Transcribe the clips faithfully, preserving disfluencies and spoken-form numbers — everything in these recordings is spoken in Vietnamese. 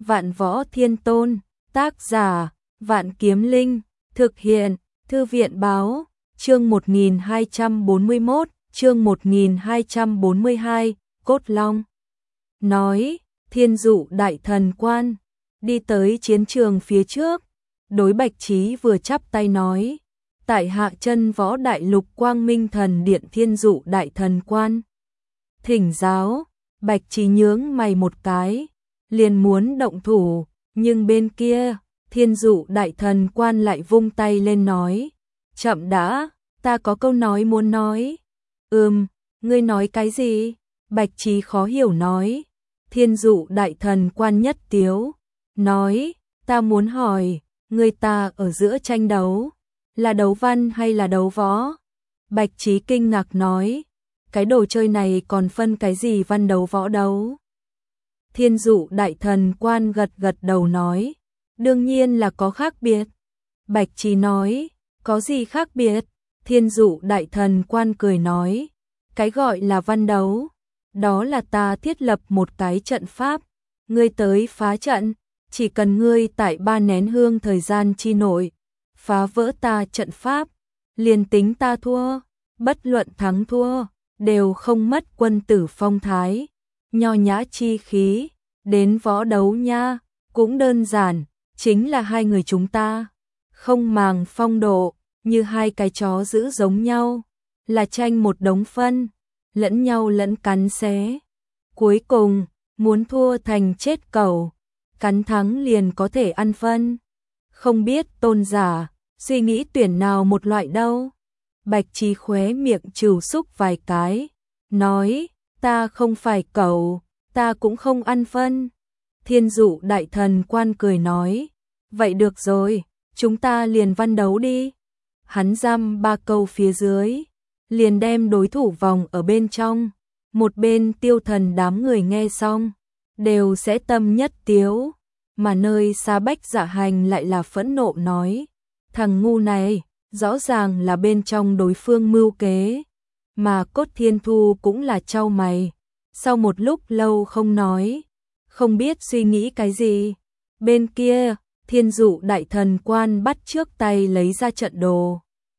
Vạn Võ Thiên Tôn, tác giả, Vạn Kiếm Linh, thực hiện, Thư viện báo, chương một nghìn hai trăm bốn mươi mốt, chương một nghìn hai trăm bốn mươi hai, Cốt Long. Nói, Thiên Dụ Đại Thần Quan, đi tới chiến trường phía trước, đối Bạch Trí vừa chắp tay nói, tại hạ chân võ đại lục Quang Minh Thần Điện Thiên Dụ Đại Thần Quan. Thỉnh giáo, Bạch Trí nhướng mày một cái, liền muốn động thủ, nhưng bên kia, Thiên Dụ Đại Thần Quan lại vung tay lên nói, chậm đã, ta có câu nói muốn nói. Ừm, ngươi nói cái gì? Bạch Trí khó hiểu nói. Thiên Dụ Đại Thần Quan nhất tiếu, nói, ta muốn hỏi, người ta ở giữa tranh đấu, là đấu văn hay là đấu võ? Bạch Trí kinh ngạc nói, cái đồ chơi này còn phân cái gì văn đấu võ đấu? Thiên Dụ Đại Thần Quan gật gật đầu nói, đương nhiên là có khác biệt. Bạch Trí nói, có gì khác biệt? Thiên Dụ Đại Thần Quan cười nói, cái gọi là văn đấu, đó là ta thiết lập một cái trận pháp, ngươi tới phá trận, chỉ cần ngươi tại ba nén hương thời gian chi nội, phá vỡ ta trận pháp, liền tính ta thua, bất luận thắng thua, đều không mất quân tử phong thái, nho nhã chi khí, đến võ đấu nha, cũng đơn giản, chính là hai người chúng ta, không màng phong độ, như hai cái chó giữ giống nhau, là tranh một đống phân, lẫn nhau lẫn cắn xé. Cuối cùng, muốn thua thành chết cẩu, cắn thắng liền có thể ăn phân. Không biết tôn giả, suy nghĩ tuyển nào một loại đâu. Bạch Trí khóe miệng trừ xúc vài cái, nói, ta không phải cẩu, ta cũng không ăn phân. Thiên Dụ Đại Thần Quan cười nói, vậy được rồi, chúng ta liền văn đấu đi. Hắn giam ba câu phía dưới, liền đem đối thủ vòng ở bên trong. Một bên Tiêu Thần đám người nghe xong, đều sẽ tâm nhất tiếu, mà nơi xa Bách Dạ Hành lại là phẫn nộ nói, thằng ngu này, rõ ràng là bên trong đối phương mưu kế, mà Cốt Thiên Thu cũng là chau mày, sau một lúc lâu không nói, không biết suy nghĩ cái gì. Bên kia, Thiên Dụ Đại Thần Quan bắt trước tay lấy ra trận đồ,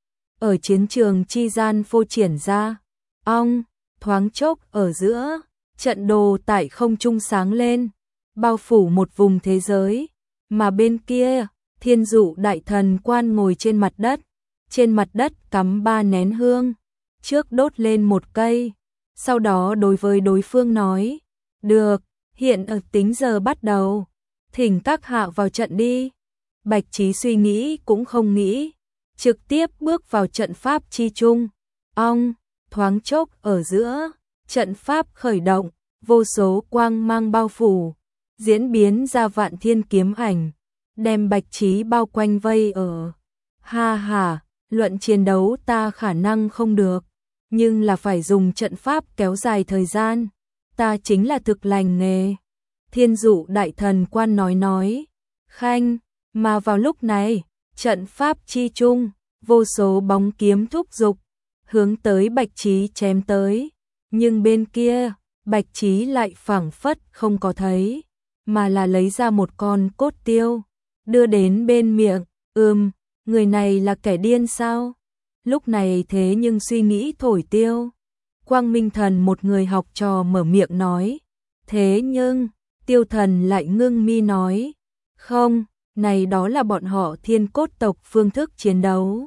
ở chiến trường chi gian phô triển ra, ong, thoáng chốc ở giữa, trận đồ tại không trung sáng lên, bao phủ một vùng thế giới, mà bên kia, Thiên Dụ Đại Thần Quan ngồi trên mặt đất, trên mặt đất cắm ba nén hương, trước đốt lên một cây, sau đó đối với đối phương nói, được, hiện ở tính giờ bắt đầu, thỉnh các hạ vào trận đi. Bạch Trí suy nghĩ cũng không nghĩ, trực tiếp bước vào trận pháp chi trung, ong, thoáng chốc ở giữa, trận pháp khởi động, vô số quang mang bao phủ, diễn biến ra vạn thiên kiếm ảnh, đem Bạch Trí bao quanh vây ở. Ha ha, luận chiến đấu ta khả năng không được, nhưng là phải dùng trận pháp kéo dài thời gian, ta chính là thực lành nghề. Thiên Dụ Đại Thần Quan nói nói, khanh, mà vào lúc này, trận pháp chi trung, vô số bóng kiếm thúc dục, hướng tới Bạch Trí chém tới, nhưng bên kia, Bạch Trí lại phảng phất không có thấy, mà là lấy ra một con cốt tiêu, đưa đến bên miệng, ừm, người này là kẻ điên sao? Lúc này thế nhưng suy nghĩ thổi tiêu. Quang Minh Thần một người học trò mở miệng nói, thế nhưng, Tiêu Thần lại ngưng mi nói, không, này đó là bọn họ Thiên Cốt tộc phương thức chiến đấu.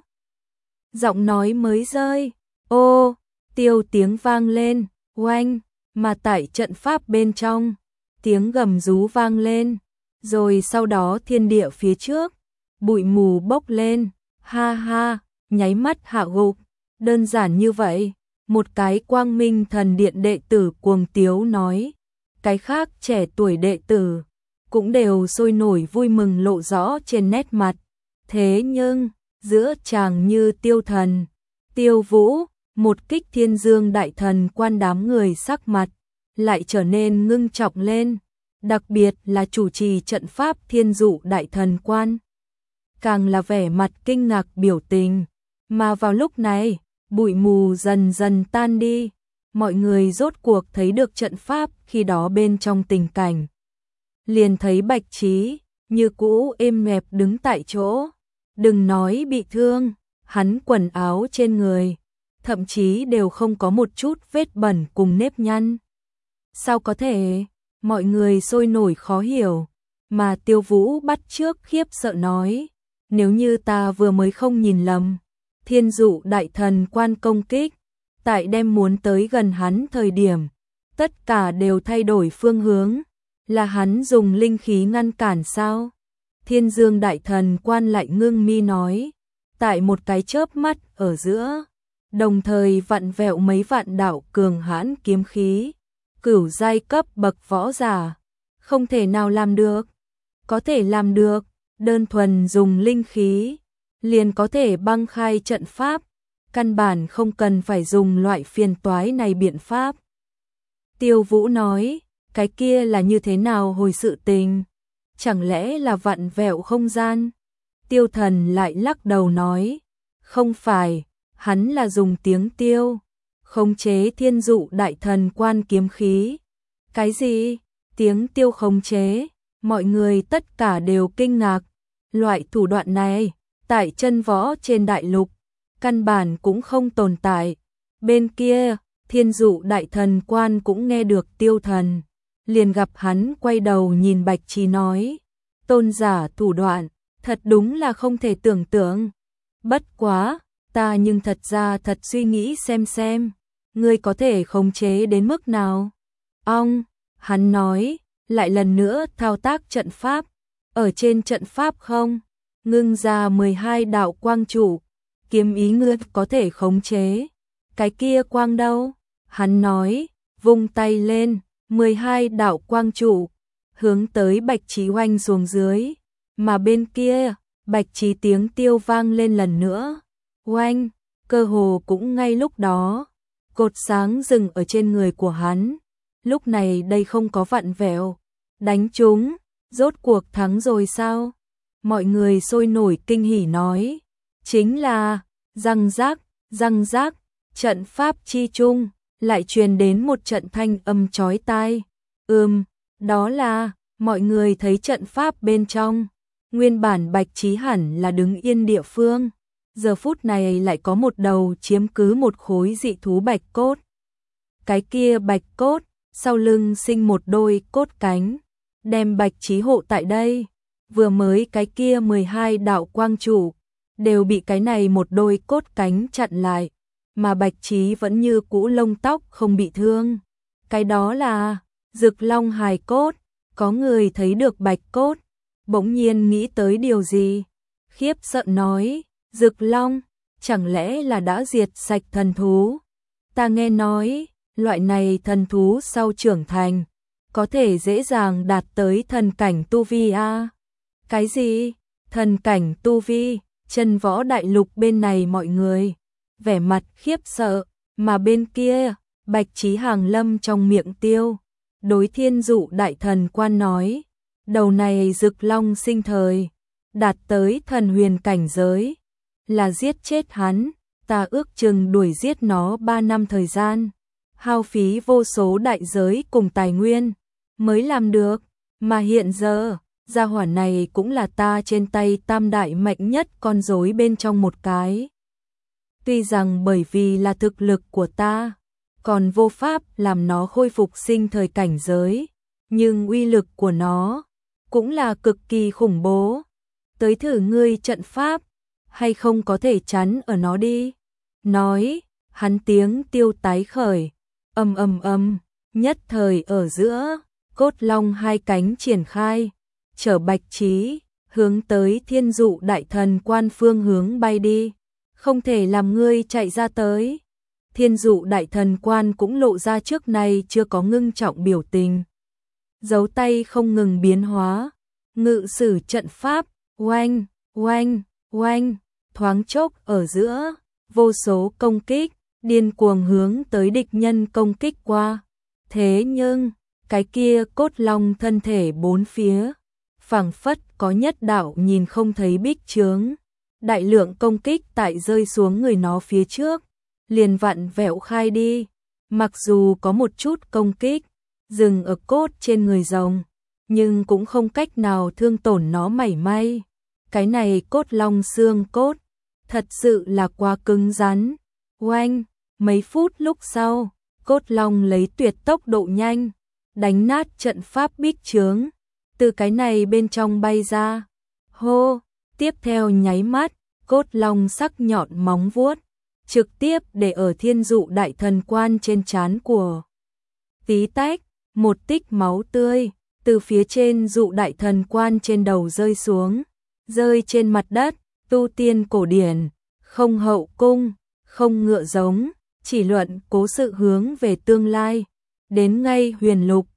Giọng nói mới rơi, ô, tiêu tiếng vang lên, oanh, mà tại trận pháp bên trong, tiếng gầm rú vang lên, rồi sau đó thiên địa phía trước, bụi mù bốc lên, ha ha, nháy mắt hạ gục, đơn giản như vậy, một cái Quang Minh Thần Điện đệ tử cuồng tiếu nói, cái khác trẻ tuổi đệ tử, cũng đều sôi nổi vui mừng lộ rõ trên nét mặt, thế nhưng, giữa chàng như Tiêu Thần, Tiêu Vũ, một kích Thiên Dương Đại Thần Quan đám người sắc mặt, lại trở nên ngưng trọng lên, đặc biệt là chủ trì trận pháp Thiên Dụ Đại Thần Quan. Càng là vẻ mặt kinh ngạc biểu tình, mà vào lúc này, bụi mù dần dần tan đi, mọi người rốt cuộc thấy được trận pháp khi đó bên trong tình cảnh. liền thấy Bạch Trí như cũ êm mẹp đứng tại chỗ, đừng nói bị thương, hắn quần áo trên người thậm chí đều không có một chút vết bẩn cùng nếp nhăn. Sao có thể? Mọi người sôi nổi khó hiểu, mà Tiêu Vũ bắt trước khiếp sợ nói, nếu như ta vừa mới không nhìn lầm, Thiên Dụ đại thần quan công kích, tại đem muốn tới gần hắn thời điểm, tất cả đều thay đổi phương hướng, là hắn dùng linh khí ngăn cản sao? Thiên Dương đại thần quan lại ngưng mi nói, tại một cái chớp mắt ở giữa, đồng thời vặn vẹo mấy vạn đạo cường hãn kiếm khí, cửu giai cấp bậc võ giả, không thể nào làm được. Có thể làm được, đơn thuần dùng linh khí, liền có thể băng khai trận pháp, căn bản không cần phải dùng loại phiền toái này biện pháp. Tiêu Vũ nói, cái kia là như thế nào hồi sự tình? Chẳng lẽ là vặn vẹo không gian? Tiêu Thần lại lắc đầu nói, không phải, hắn là dùng tiếng tiêu, khống chế Thiên Dụ đại thần quan kiếm khí. Cái gì? Tiếng tiêu khống chế? Mọi người tất cả đều kinh ngạc, loại thủ đoạn này, tại chân võ trên đại lục, căn bản cũng không tồn tại. Bên kia, Thiên Dụ đại thần quan cũng nghe được Tiêu Thần, liền gặp hắn quay đầu nhìn Bạch Trí nói, tôn giả thủ đoạn, thật đúng là không thể tưởng tượng. Bất quá, ta nhưng thật ra thật suy nghĩ xem xem, ngươi có thể khống chế đến mức nào? Ong, hắn nói, lại lần nữa thao tác trận pháp, ở trên trận pháp không, ngưng ra mười hai đạo quang trụ, kiếm ý ngươi có thể khống chế. Cái kia quang đâu? Hắn nói, vung tay lên, mười hai đạo quang trụ, hướng tới Bạch Trí oanh xuống dưới, mà bên kia, Bạch Trí tiếng tiêu vang lên lần nữa, oanh, cơ hồ cũng ngay lúc đó, cột sáng dừng ở trên người của hắn. Lúc này đây không có vặn vẹo, đánh trúng, rốt cuộc thắng rồi sao? Mọi người sôi nổi kinh hỉ nói, chính là, răng rác, răng rác, trận pháp chi chung, lại truyền đến một trận thanh âm chói tai. Ừm, đó là, mọi người thấy trận pháp bên trong, nguyên bản Bạch Trí hẳn là đứng yên địa phương, giờ phút này lại có một đầu chiếm cứ một khối dị thú bạch cốt. Cái kia bạch cốt, sau lưng sinh một đôi cốt cánh, đem Bạch Trí hộ tại đây. Vừa mới cái kia mười hai đạo quang trụ, đều bị cái này một đôi cốt cánh chặn lại, mà Bạch Trí vẫn như cũ lông tóc không bị thương. Cái đó là Dực Long hài cốt. Có người thấy được bạch cốt, bỗng nhiên nghĩ tới điều gì, khiếp sợ nói, Dực Long, chẳng lẽ là đã diệt sạch thần thú? Ta nghe nói, loại này thần thú sau trưởng thành, có thể dễ dàng đạt tới thần cảnh tu vi a. Cái gì? Thần cảnh tu vi? Chân võ đại lục bên này mọi người vẻ mặt khiếp sợ, mà bên kia, Bạch Trí hàng lâm trong miệng tiêu, đối Thiên Dụ đại thần quan nói, đầu này Dực Long sinh thời, đạt tới thần huyền cảnh giới, là giết chết hắn, ta ước chừng đuổi giết nó ba năm thời gian, hao phí vô số đại giới cùng tài nguyên, mới làm được, mà hiện giờ, gia hỏa này cũng là ta trên tay tam đại mạnh nhất con rối bên trong một cái. Tuy rằng bởi vì là thực lực của ta, còn vô pháp làm nó khôi phục sinh thời cảnh giới, nhưng uy lực của nó cũng là cực kỳ khủng bố. Tới thử ngươi trận pháp, hay không có thể chắn ở nó đi. Nói, hắn tiếng tiêu tái khởi, ầm ầm ầm, nhất thời ở giữa, cốt long hai cánh triển khai, chở Bạch Trí, hướng tới Thiên Dụ đại thần quan phương hướng bay đi. Không thể làm ngươi chạy ra tới. Thiên Dụ đại thần quan cũng lộ ra trước nay chưa có ngưng trọng biểu tình. Dấu tay không ngừng biến hóa, ngự sử trận pháp, oanh, oanh, oanh, thoáng chốc ở giữa, vô số công kích, điên cuồng hướng tới địch nhân công kích qua. Thế nhưng, cái kia cốt long thân thể bốn phía, phảng phất có nhất đạo nhìn không thấy bích chướng. Đại lượng công kích tại rơi xuống người nó phía trước, liền vặn vẹo khai đi. Mặc dù có một chút công kích, dừng ở cốt trên người rồng, nhưng cũng không cách nào thương tổn nó mảy may. Cái này cốt long xương cốt, thật sự là quá cứng rắn. Oanh, mấy phút lúc sau, cốt long lấy tuyệt tốc độ nhanh, đánh nát trận pháp bích chướng, từ cái này bên trong bay ra. Hô, tiếp theo nháy mắt, cốt long sắc nhọn móng vuốt, trực tiếp để ở thiên dụ đại thần quan trên trán của tí tách, một tích máu tươi, từ phía trên dụ đại thần quan trên đầu rơi xuống, rơi trên mặt đất. Tu tiên cổ điển, không hậu cung, không ngựa giống, chỉ luận cố sự hướng về tương lai. Đến ngay huyền lục,